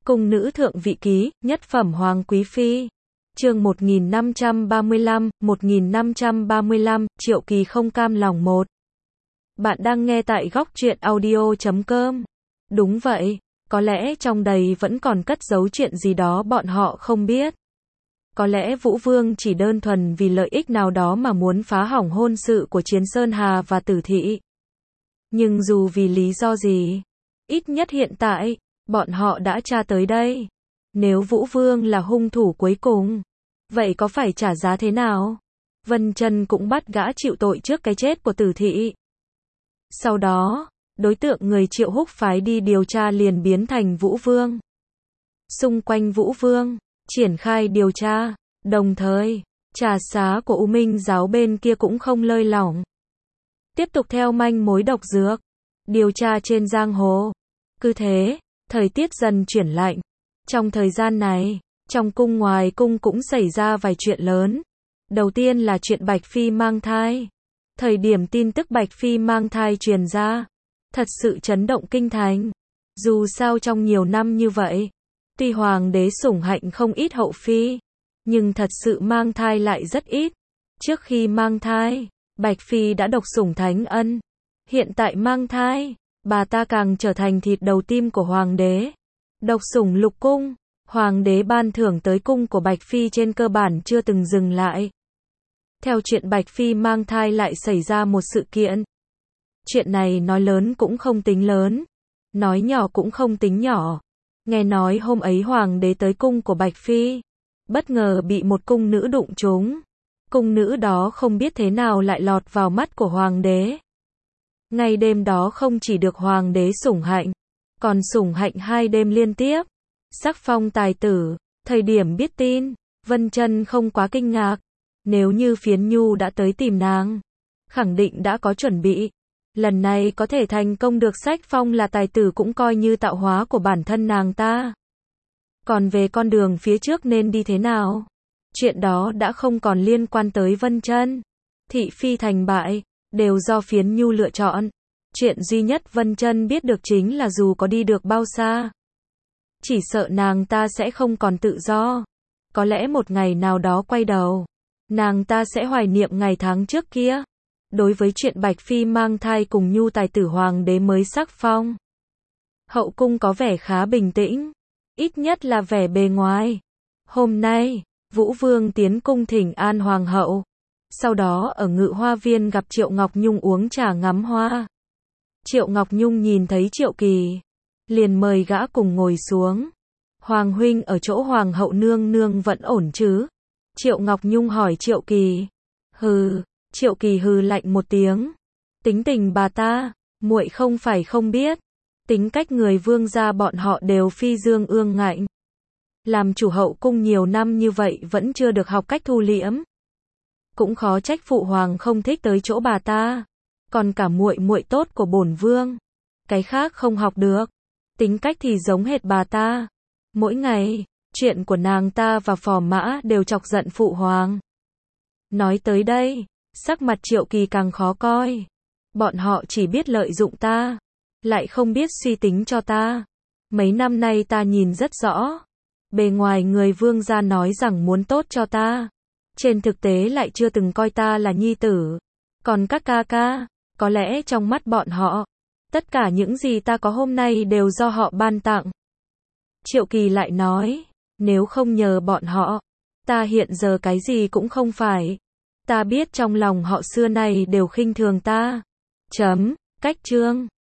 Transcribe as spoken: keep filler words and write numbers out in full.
Cung nữ thượng vị ký, nhất phẩm hoàng quý phi. Chương một nghìn năm trăm ba mươi lăm, một nghìn năm trăm ba mươi lăm, Triệu Kỳ không cam lòng một. Bạn đang nghe tại góc truyện audio chấm com. Đúng vậy, có lẽ trong đầy vẫn còn cất giấu chuyện gì đó bọn họ không biết. Có lẽ Vũ Vương chỉ đơn thuần vì lợi ích nào đó mà muốn phá hỏng hôn sự của Chiến Sơn Hà và Tử Thị. Nhưng dù vì lý do gì, ít nhất hiện tại, bọn họ đã tra tới đây. Nếu Vũ Vương là hung thủ cuối cùng, vậy có phải trả giá thế nào? Vân Chân cũng bắt gã chịu tội trước cái chết của Tử Thị. Sau đó, đối tượng người Triệu Húc phái đi điều tra liền biến thành Vũ Vương. Xung quanh Vũ Vương, triển khai điều tra, đồng thời, trà xá của U Minh giáo bên kia cũng không lơi lỏng. Tiếp tục theo manh mối độc dược, điều tra trên giang hồ. Cứ thế, thời tiết dần chuyển lạnh. Trong thời gian này, trong cung ngoài cung cũng xảy ra vài chuyện lớn. Đầu tiên là chuyện Bạch Phi mang thai. Thời điểm tin tức Bạch Phi mang thai truyền ra, thật sự chấn động kinh thành. Dù sao trong nhiều năm như vậy, tuy hoàng đế sủng hạnh không ít hậu phi, nhưng thật sự mang thai lại rất ít. Trước khi mang thai, Bạch Phi đã độc sủng Thánh Ân. Hiện tại mang thai, bà ta càng trở thành thịt đầu tim của hoàng đế. Độc sủng Lục cung, hoàng đế ban thưởng tới cung của Bạch Phi trên cơ bản chưa từng dừng lại. Theo chuyện Bạch Phi mang thai lại xảy ra một sự kiện. Chuyện này nói lớn cũng không tính lớn, nói nhỏ cũng không tính nhỏ. Nghe nói hôm ấy hoàng đế tới cung của Bạch Phi, bất ngờ bị một cung nữ đụng trúng. Cung nữ đó không biết thế nào lại lọt vào mắt của hoàng đế. Ngay đêm đó không chỉ được hoàng đế sủng hạnh, còn sủng hạnh hai đêm liên tiếp. Sắc phong tài tử, thời điểm biết tin, Vân Chân không quá kinh ngạc. Nếu như Phiến Nhu đã tới tìm nàng, khẳng định đã có chuẩn bị. Lần này có thể thành công được sách phong là tài tử cũng coi như tạo hóa của bản thân nàng ta. Còn về con đường phía trước nên đi thế nào, chuyện đó đã không còn liên quan tới Vân Chân. Thị phi thành bại, đều do Phiến Nhu lựa chọn. Chuyện duy nhất Vân Chân biết được chính là dù có đi được bao xa, chỉ sợ nàng ta sẽ không còn tự do. Có lẽ một ngày nào đó quay đầu, nàng ta sẽ hoài niệm ngày tháng trước kia. Đối với chuyện Bạch Phi mang thai cùng Nhu tài tử hoàng đế mới sắc phong, hậu cung có vẻ khá bình tĩnh, ít nhất là vẻ bề ngoài. Hôm nay, Vũ Vương tiến cung thỉnh an hoàng hậu, sau đó ở Ngự Hoa Viên gặp Triệu Ngọc Nhung uống trà ngắm hoa. Triệu Ngọc Nhung nhìn thấy Triệu Kỳ, liền mời gã cùng ngồi xuống. Hoàng huynh ở chỗ hoàng hậu nương nương vẫn ổn chứ? Triệu Ngọc Nhung hỏi Triệu Kỳ. Hừ, Triệu Kỳ hừ lạnh một tiếng. Tính tình bà ta, muội không phải không biết. Tính cách người Vương gia bọn họ đều phi dương ương ngạnh. Làm chủ hậu cung nhiều năm như vậy vẫn chưa được học cách thu liễm. Cũng khó trách phụ hoàng không thích tới chỗ bà ta. Còn cả muội muội tốt của bổn vương, cái khác không học được. Tính cách thì giống hệt bà ta. Mỗi ngày, chuyện của nàng ta và Phò Mã đều chọc giận phụ hoàng. Nói tới đây, sắc mặt Triệu Kỳ càng khó coi. Bọn họ chỉ biết lợi dụng ta, lại không biết suy tính cho ta. Mấy năm nay ta nhìn rất rõ. Bề ngoài người Vương gia nói rằng muốn tốt cho ta, trên thực tế lại chưa từng coi ta là nhi tử. Còn các ca ca, có lẽ trong mắt bọn họ, tất cả những gì ta có hôm nay đều do họ ban tặng. Triệu Kỳ lại nói, nếu không nhờ bọn họ, ta hiện giờ cái gì cũng không phải. Ta biết trong lòng họ xưa nay đều khinh thường ta. Chấm, cách chương.